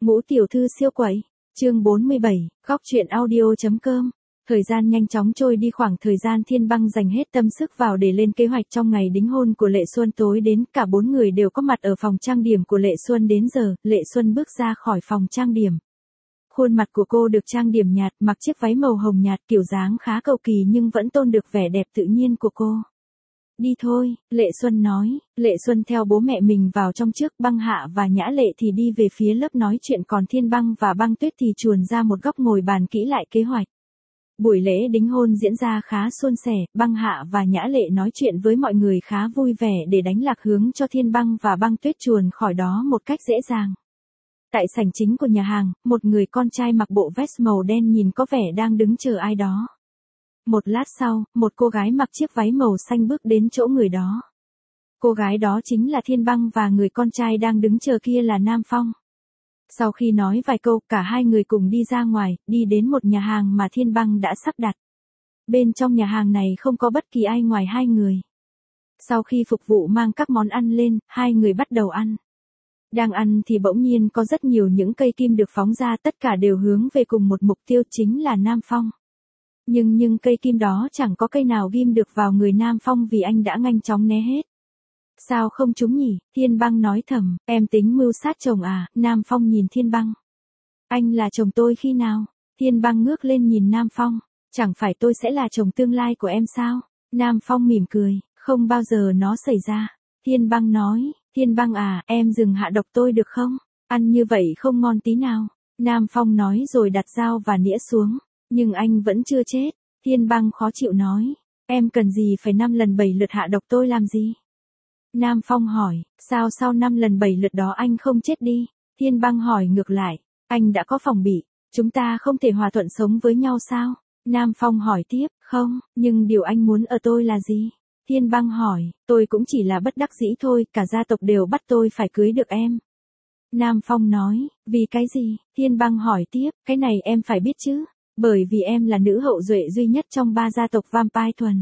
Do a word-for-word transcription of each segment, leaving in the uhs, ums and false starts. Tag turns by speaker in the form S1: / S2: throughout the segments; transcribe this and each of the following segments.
S1: Ngũ tiểu thư siêu quậy, chương bốn mươi bảy, góc truyện audio.com. Thời gian nhanh chóng trôi đi, khoảng thời gian Thiên Băng dành hết tâm sức vào để lên kế hoạch trong ngày đính hôn của Lệ Xuân tối đến, cả bốn người đều có mặt ở phòng trang điểm của Lệ Xuân. Đến giờ, Lệ Xuân bước ra khỏi phòng trang điểm. Khuôn mặt của cô được trang điểm nhạt, mặc chiếc váy màu hồng nhạt, kiểu dáng khá cầu kỳ nhưng vẫn tôn được vẻ đẹp tự nhiên của cô. Đi thôi, Lệ Xuân nói. Lệ Xuân theo bố mẹ mình vào trong trước, Băng Hạ và Nhã Lệ thì đi về phía lớp nói chuyện, còn Thiên Băng và Băng Tuyết thì chuồn ra một góc ngồi bàn kỹ lại kế hoạch. Buổi lễ đính hôn diễn ra khá suôn sẻ, Băng Hạ và Nhã Lệ nói chuyện với mọi người khá vui vẻ để đánh lạc hướng cho Thiên Băng và Băng Tuyết chuồn khỏi đó một cách dễ dàng. Tại sảnh chính của nhà hàng, một người con trai mặc bộ vest màu đen nhìn có vẻ đang đứng chờ ai đó. Một lát sau, một cô gái mặc chiếc váy màu xanh bước đến chỗ người đó. Cô gái đó chính là Thiên Băng và người con trai đang đứng chờ kia là Nam Phong. Sau khi nói vài câu, cả hai người cùng đi ra ngoài, đi đến một nhà hàng mà Thiên Băng đã sắp đặt. Bên trong nhà hàng này không có bất kỳ ai ngoài hai người. Sau khi phục vụ mang các món ăn lên, hai người bắt đầu ăn. Đang ăn thì bỗng nhiên có rất nhiều những cây kim được phóng ra, tất cả đều hướng về cùng một mục tiêu, chính là Nam Phong. Nhưng nhưng cây kim đó chẳng có cây nào ghim được vào người Nam Phong vì anh đã nhanh chóng né hết. Sao không trúng nhỉ? Thiên Băng nói thầm, em tính mưu sát chồng à? Nam Phong nhìn Thiên Băng. Anh là chồng tôi khi nào? Thiên Băng ngước lên nhìn Nam Phong. Chẳng phải tôi sẽ là chồng tương lai của em sao? Nam Phong mỉm cười, không bao giờ nó xảy ra. Thiên Băng nói, Thiên Băng à, em dừng hạ độc tôi được không? Ăn như vậy không ngon tí nào. Nam Phong nói rồi đặt dao và nĩa xuống. Nhưng anh vẫn chưa chết. Thiên Băng khó chịu nói, em cần gì phải năm lần bảy lượt hạ độc tôi làm gì? Nam Phong hỏi, sao sau năm lần bảy lượt đó anh không chết đi? Thiên Băng hỏi ngược lại, anh đã có phòng bị, chúng ta không thể hòa thuận sống với nhau sao? Nam Phong hỏi tiếp, không, nhưng điều anh muốn ở tôi là gì? Thiên Băng hỏi, tôi cũng chỉ là bất đắc dĩ thôi, cả gia tộc đều bắt tôi phải cưới được em. Nam Phong nói, vì cái gì? Thiên Băng hỏi tiếp, cái này em phải biết chứ, bởi vì em là nữ hậu duệ duy nhất trong ba gia tộc Vampire thuần.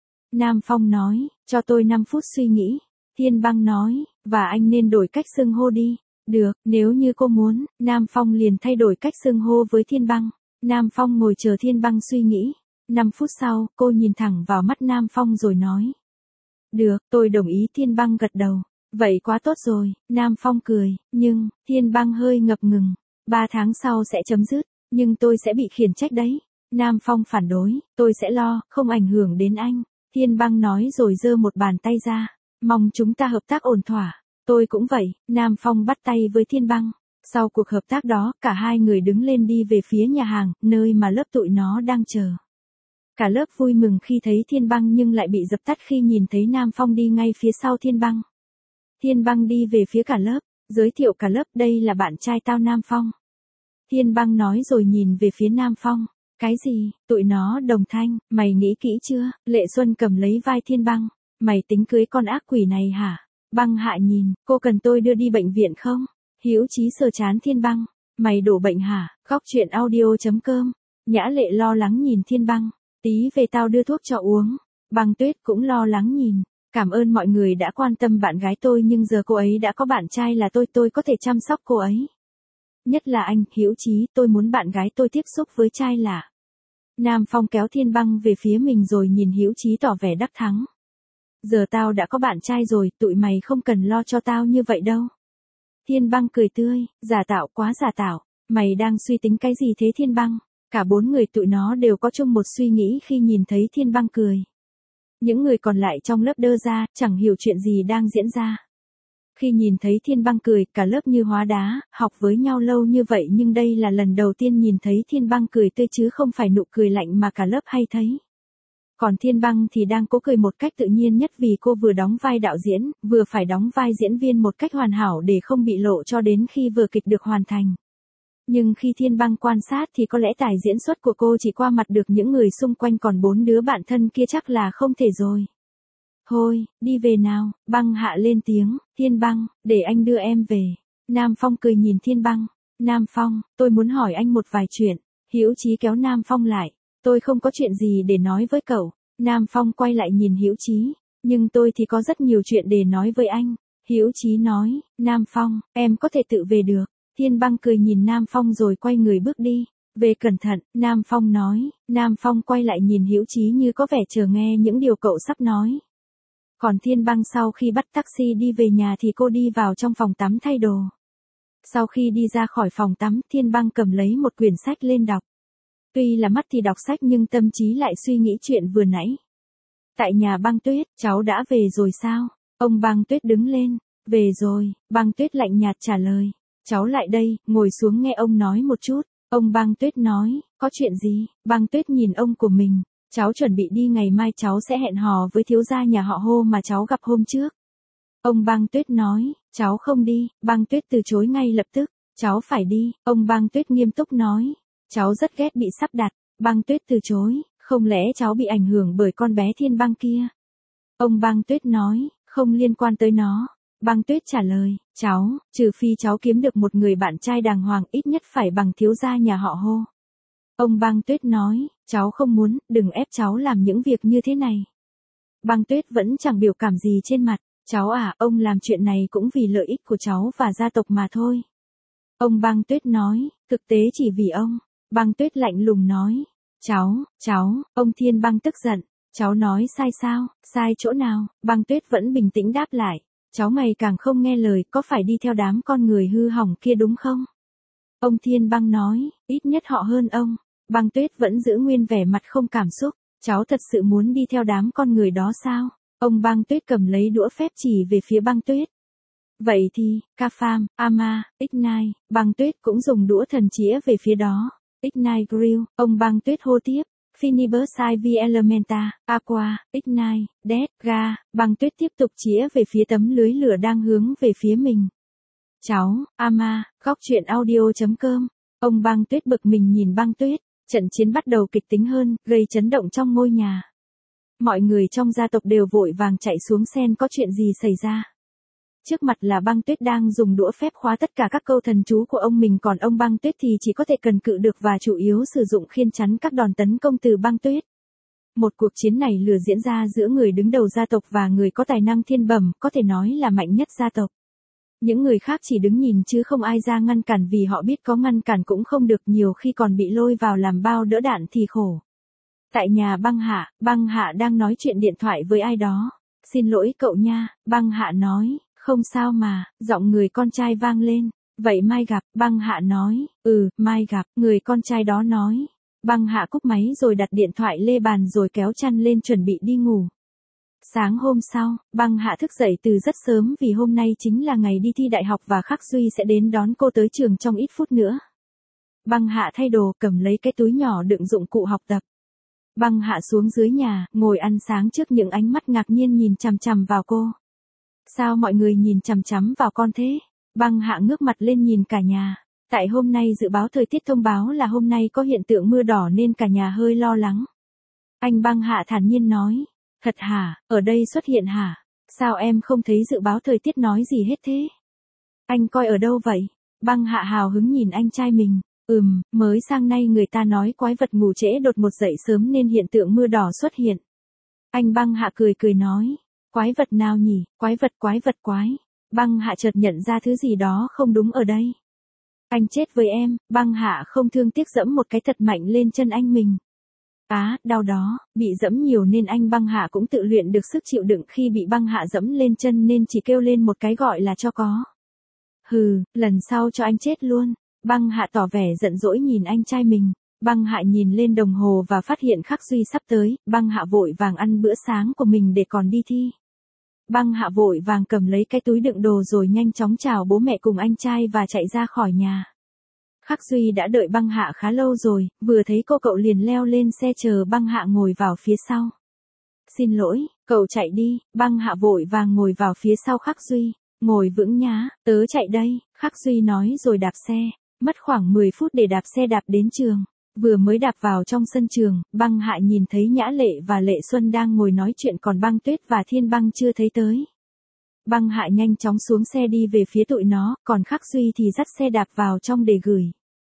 S1: Nam Phong nói, cho tôi năm phút suy nghĩ. Thiên Băng nói, và anh nên đổi cách xưng hô đi. Được, nếu như cô muốn. Nam Phong liền thay đổi cách xưng hô với Thiên Băng. Nam Phong ngồi chờ Thiên Băng suy nghĩ. Năm phút sau, cô nhìn thẳng vào mắt Nam Phong rồi nói. Được, tôi đồng ý. Thiên Băng gật đầu. Vậy quá tốt rồi. Nam Phong cười, nhưng, Thiên Băng hơi ngập ngừng. Ba tháng sau sẽ chấm dứt, nhưng tôi sẽ bị khiển trách đấy. Nam Phong phản đối, tôi sẽ lo, không ảnh hưởng đến anh. Thiên Băng nói rồi giơ một bàn tay ra. Mong chúng ta hợp tác ổn thỏa. Tôi cũng vậy. Nam Phong bắt tay với Thiên Băng. Sau cuộc hợp tác đó, cả hai người đứng lên đi về phía nhà hàng, nơi mà lớp tụi nó đang chờ. Cả lớp vui mừng khi thấy Thiên Băng nhưng lại bị dập tắt khi nhìn thấy Nam Phong đi ngay phía sau Thiên Băng. Thiên Băng đi về phía cả lớp, giới thiệu cả lớp, đây là bạn trai tao Nam Phong. Thiên Băng nói rồi nhìn về phía Nam Phong. Cái gì? Tụi nó đồng thanh, mày nghĩ kỹ chưa? Lệ Xuân cầm lấy vai Thiên Băng. Mày tính cưới con ác quỷ này hả? Băng Hạ nhìn, cô cần tôi đưa đi bệnh viện không? Hữu Chí sờ chán Thiên Băng. Mày đổ bệnh hả? Góc truyện audio.com. Nhã Lệ lo lắng nhìn Thiên Băng. Tí về tao đưa thuốc cho uống. Băng Tuyết cũng lo lắng nhìn. Cảm ơn mọi người đã quan tâm bạn gái tôi, nhưng giờ cô ấy đã có bạn trai là tôi, tôi có thể chăm sóc cô ấy. Nhất là anh, Hữu Chí, tôi muốn bạn gái tôi tiếp xúc với trai lạ. Nam Phong kéo Thiên Băng về phía mình rồi nhìn Hữu Chí tỏ vẻ đắc thắng. Giờ tao đã có bạn trai rồi, tụi mày không cần lo cho tao như vậy đâu. Thiên Băng cười tươi, giả tạo quá giả tạo, mày đang suy tính cái gì thế Thiên Băng? Cả bốn người tụi nó đều có chung một suy nghĩ khi nhìn thấy Thiên Băng cười. Những người còn lại trong lớp đơ ra, chẳng hiểu chuyện gì đang diễn ra. Khi nhìn thấy Thiên Băng cười, cả lớp như hóa đá, học với nhau lâu như vậy nhưng đây là lần đầu tiên nhìn thấy Thiên Băng cười tươi chứ không phải nụ cười lạnh mà cả lớp hay thấy. Còn Thiên Băng thì đang cố cười một cách tự nhiên nhất vì cô vừa đóng vai đạo diễn, vừa phải đóng vai diễn viên một cách hoàn hảo để không bị lộ cho đến khi vở kịch được hoàn thành. Nhưng khi Thiên Băng quan sát thì có lẽ tài diễn xuất của cô chỉ qua mặt được những người xung quanh, còn bốn đứa bạn thân kia chắc là không thể rồi. Thôi, đi về nào. Băng Hạ lên tiếng. Thiên Băng, để anh đưa em về. Nam Phong cười nhìn Thiên Băng. Nam Phong, tôi muốn hỏi anh một vài chuyện. Hữu Chí kéo Nam Phong lại. Tôi không có chuyện gì để nói với cậu. Nam Phong quay lại nhìn Hữu Chí. Nhưng tôi thì có rất nhiều chuyện để nói với anh. Hữu Chí nói, Nam Phong, em có thể tự về được. Thiên Băng cười nhìn Nam Phong rồi quay người bước đi. Về cẩn thận, Nam Phong nói. Nam Phong quay lại nhìn Hữu Chí như có vẻ chờ nghe những điều cậu sắp nói. Còn Thiên Băng sau khi bắt taxi đi về nhà thì cô đi vào trong phòng tắm thay đồ. Sau khi đi ra khỏi phòng tắm, Thiên Băng cầm lấy một quyển sách lên đọc. Tuy là mắt thì đọc sách nhưng tâm trí lại suy nghĩ chuyện vừa nãy. Tại nhà Băng Tuyết, cháu đã về rồi sao? Ông Băng Tuyết đứng lên. Về rồi, Băng Tuyết lạnh nhạt trả lời. Cháu lại đây, ngồi xuống nghe ông nói một chút. Ông Băng Tuyết nói, có chuyện gì? Băng Tuyết nhìn ông của mình. Cháu chuẩn bị đi, ngày mai cháu sẽ hẹn hò với thiếu gia nhà họ Hô mà cháu gặp hôm trước. Ông Băng Tuyết nói, cháu không đi. Băng Tuyết từ chối ngay lập tức. Cháu phải đi. Ông Băng Tuyết nghiêm túc nói. Cháu rất ghét bị sắp đặt. Băng Tuyết từ chối. Không lẽ cháu bị ảnh hưởng bởi con bé Thiên Băng kia? Ông Băng Tuyết nói, không liên quan tới nó. Băng Tuyết trả lời, cháu, trừ phi cháu kiếm được một người bạn trai đàng hoàng ít nhất phải bằng thiếu gia nhà họ Hô. Ông Băng Tuyết nói, cháu không muốn, đừng ép cháu làm những việc như thế này. Băng Tuyết vẫn chẳng biểu cảm gì trên mặt. Cháu à, ông làm chuyện này cũng vì lợi ích của cháu và gia tộc mà thôi. Ông Băng Tuyết nói, thực tế chỉ vì ông. Băng Tuyết lạnh lùng nói, cháu, cháu, ông Thiên Băng tức giận. Cháu nói sai sao, sai chỗ nào? Băng Tuyết vẫn bình tĩnh đáp lại. Cháu ngày càng không nghe lời, có phải đi theo đám con người hư hỏng kia đúng không? Ông Thiên Băng nói, ít nhất họ hơn ông. Băng Tuyết vẫn giữ nguyên vẻ mặt không cảm xúc. Cháu thật sự muốn đi theo đám con người đó sao? Ông Băng Tuyết cầm lấy đũa phép chỉ về phía Băng Tuyết. Vậy thì, Kafam, Ama, Ignite, Băng Tuyết cũng dùng đũa thần chĩa về phía đó. Ignite Grill, ông Băng Tuyết hô tiếp. Finibus I V Elementa, Aqua, Ignite, Death, Ga, Băng Tuyết tiếp tục chĩa về phía tấm lưới lửa đang hướng về phía mình. Cháu, Ama, góc truyện audio.com. Ông Băng Tuyết bực mình nhìn Băng Tuyết. Trận chiến bắt đầu kịch tính hơn, gây chấn động trong ngôi nhà. Mọi người trong gia tộc đều vội vàng chạy xuống xem có chuyện gì xảy ra. Trước mặt là Băng Tuyết đang dùng đũa phép khóa tất cả các câu thần chú của ông mình, còn ông Băng Tuyết thì chỉ có thể cần cự được và chủ yếu sử dụng khiên chắn các đòn tấn công từ Băng Tuyết. Một cuộc chiến này lửa diễn ra giữa người đứng đầu gia tộc và người có tài năng thiên bẩm, có thể nói là mạnh nhất gia tộc. Những người khác chỉ đứng nhìn chứ không ai ra ngăn cản vì họ biết có ngăn cản cũng không được, nhiều khi còn bị lôi vào làm bao đỡ đạn thì khổ. Tại nhà Băng Hạ, Băng Hạ đang nói chuyện điện thoại với ai đó. Xin lỗi cậu nha, Băng Hạ nói. Không sao mà, giọng người con trai vang lên. Vậy mai gặp, Băng Hạ nói. Ừ, mai gặp, người con trai đó nói. Băng Hạ cúp máy rồi đặt điện thoại lên bàn rồi kéo chăn lên chuẩn bị đi ngủ. Sáng hôm sau, Băng Hạ thức dậy từ rất sớm vì hôm nay chính là ngày đi thi đại học và Khắc Duy sẽ đến đón cô tới trường trong ít phút nữa. Băng Hạ thay đồ, cầm lấy cái túi nhỏ đựng dụng cụ học tập. Băng Hạ xuống dưới nhà, ngồi ăn sáng trước những ánh mắt ngạc nhiên nhìn chằm chằm vào cô. Sao mọi người nhìn chằm chằm vào con thế? Băng Hạ ngước mặt lên nhìn cả nhà. Tại hôm nay dự báo thời tiết thông báo là hôm nay có hiện tượng mưa đỏ nên cả nhà hơi lo lắng. Anh Băng Hạ thản nhiên nói. Thật hả, ở đây xuất hiện hả? Sao em không thấy dự báo thời tiết nói gì hết thế? Anh coi ở đâu vậy? Băng Hạ hào hứng nhìn anh trai mình. Ừm, mới sang nay người ta nói quái vật ngủ trễ đột ngột dậy sớm nên hiện tượng mưa đỏ xuất hiện. Anh Băng Hạ cười cười nói. Quái vật nào nhỉ? Quái vật quái vật quái. Băng Hạ chợt nhận ra thứ gì đó không đúng ở đây. Anh chết với em. Băng Hạ không thương tiếc dẫm một cái thật mạnh lên chân anh mình. Á, đau đó, bị dẫm nhiều nên anh Băng Hạ cũng tự luyện được sức chịu đựng, khi bị Băng Hạ dẫm lên chân nên chỉ kêu lên một cái gọi là cho có. Hừ, lần sau cho anh chết luôn. Băng Hạ tỏ vẻ giận dỗi nhìn anh trai mình. Băng Hạ nhìn lên đồng hồ và phát hiện Khắc Duy sắp tới. Băng Hạ vội vàng ăn bữa sáng của mình để còn đi thi. Băng Hạ vội vàng cầm lấy cái túi đựng đồ rồi nhanh chóng chào bố mẹ cùng anh trai và chạy ra khỏi nhà. Khắc Duy đã đợi Băng Hạ khá lâu rồi, vừa thấy cô cậu liền leo lên xe chờ Băng Hạ ngồi vào phía sau. Xin lỗi, cậu chạy đi. Băng Hạ vội vàng ngồi vào phía sau Khắc Duy. Ngồi vững nhá, tớ chạy đây, Khắc Duy nói rồi đạp xe. Mất khoảng mười phút để đạp xe đạp đến trường. Vừa mới đạp vào trong sân trường, Băng Hạ nhìn thấy Nhã Lệ và Lệ Xuân đang ngồi nói chuyện, còn Băng Tuyết và Thiên Băng chưa thấy tới. Băng Hạ nhanh chóng xuống xe đi về phía tụi nó, còn Khắc Duy thì dắt xe đạp vào trong để gửi.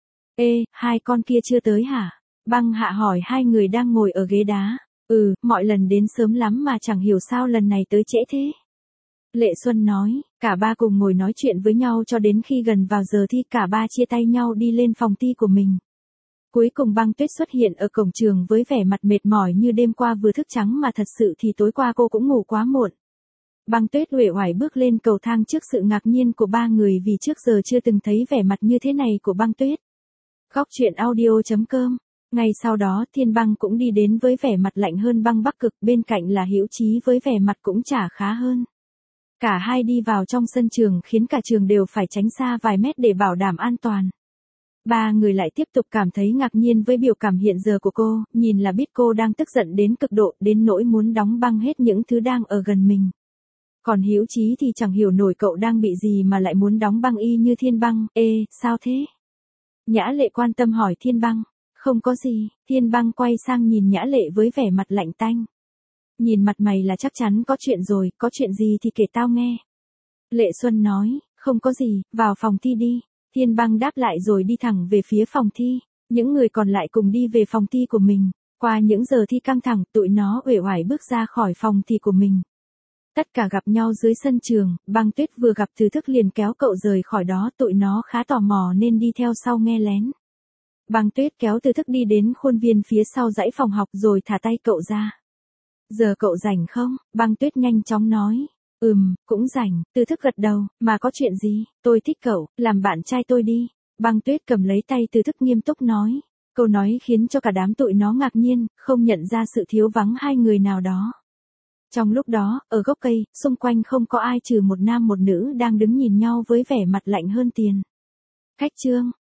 S1: Ê, hai con kia chưa tới hả? Băng Hạ hỏi hai người đang ngồi ở ghế đá. Ừ, mọi lần đến sớm lắm mà chẳng hiểu sao lần này tới trễ thế. Lệ Xuân nói, cả ba cùng ngồi nói chuyện với nhau cho đến khi gần vào giờ thi cả ba chia tay nhau đi lên phòng thi của mình. Cuối cùng Băng Tuyết xuất hiện ở cổng trường với vẻ mặt mệt mỏi như đêm qua vừa thức trắng mà thật sự thì tối qua cô cũng ngủ quá muộn. Băng Tuyết uể oải bước lên cầu thang trước sự ngạc nhiên của ba người vì trước giờ chưa từng thấy vẻ mặt như thế này của Băng Tuyết. Góc truyện audio chấm com. Ngay sau đó Thiên Băng cũng đi đến với vẻ mặt lạnh hơn băng Bắc Cực, bên cạnh là Hữu Chí với vẻ mặt cũng chả khá hơn. Cả hai đi vào trong sân trường khiến cả trường đều phải tránh xa vài mét để bảo đảm an toàn. Ba người lại tiếp tục cảm thấy ngạc nhiên với biểu cảm hiện giờ của cô, nhìn là biết cô đang tức giận đến cực độ, đến nỗi muốn đóng băng hết những thứ đang ở gần mình. Còn Hữu Chí thì chẳng hiểu nổi cậu đang bị gì mà lại muốn đóng băng y như Thiên Băng. Ê, sao thế? Nhã Lệ quan tâm hỏi Thiên Băng. Không có gì, Thiên Băng quay sang nhìn Nhã Lệ với vẻ mặt lạnh tanh. Nhìn mặt mày là chắc chắn có chuyện rồi, có chuyện gì thì kể tao nghe. Lệ Xuân nói, không có gì, vào phòng thi đi. Thiên Băng đáp lại rồi đi thẳng về phía phòng thi. Những người còn lại cùng đi về phòng thi của mình. Qua những giờ thi căng thẳng, tụi nó uể oải bước ra khỏi phòng thi của mình. Tất cả gặp nhau dưới sân trường, Băng Tuyết vừa gặp Từ Thức liền kéo cậu rời khỏi đó, tụi nó khá tò mò nên đi theo sau nghe lén. Băng Tuyết kéo Từ Thức đi đến khuôn viên phía sau dãy phòng học rồi thả tay cậu ra. Giờ cậu rảnh không? Băng Tuyết nhanh chóng nói. Ừm, cũng rảnh. Từ Thức gật đầu, mà có chuyện gì? Tôi thích cậu, làm bạn trai tôi đi. Băng Tuyết cầm lấy tay Từ Thức nghiêm túc nói. Câu nói khiến cho cả đám tụi nó ngạc nhiên, không nhận ra sự thiếu vắng hai người nào đó. Trong lúc đó, ở gốc cây, xung quanh không có ai trừ một nam một nữ đang đứng nhìn nhau với vẻ mặt lạnh hơn tiền. Khách trương,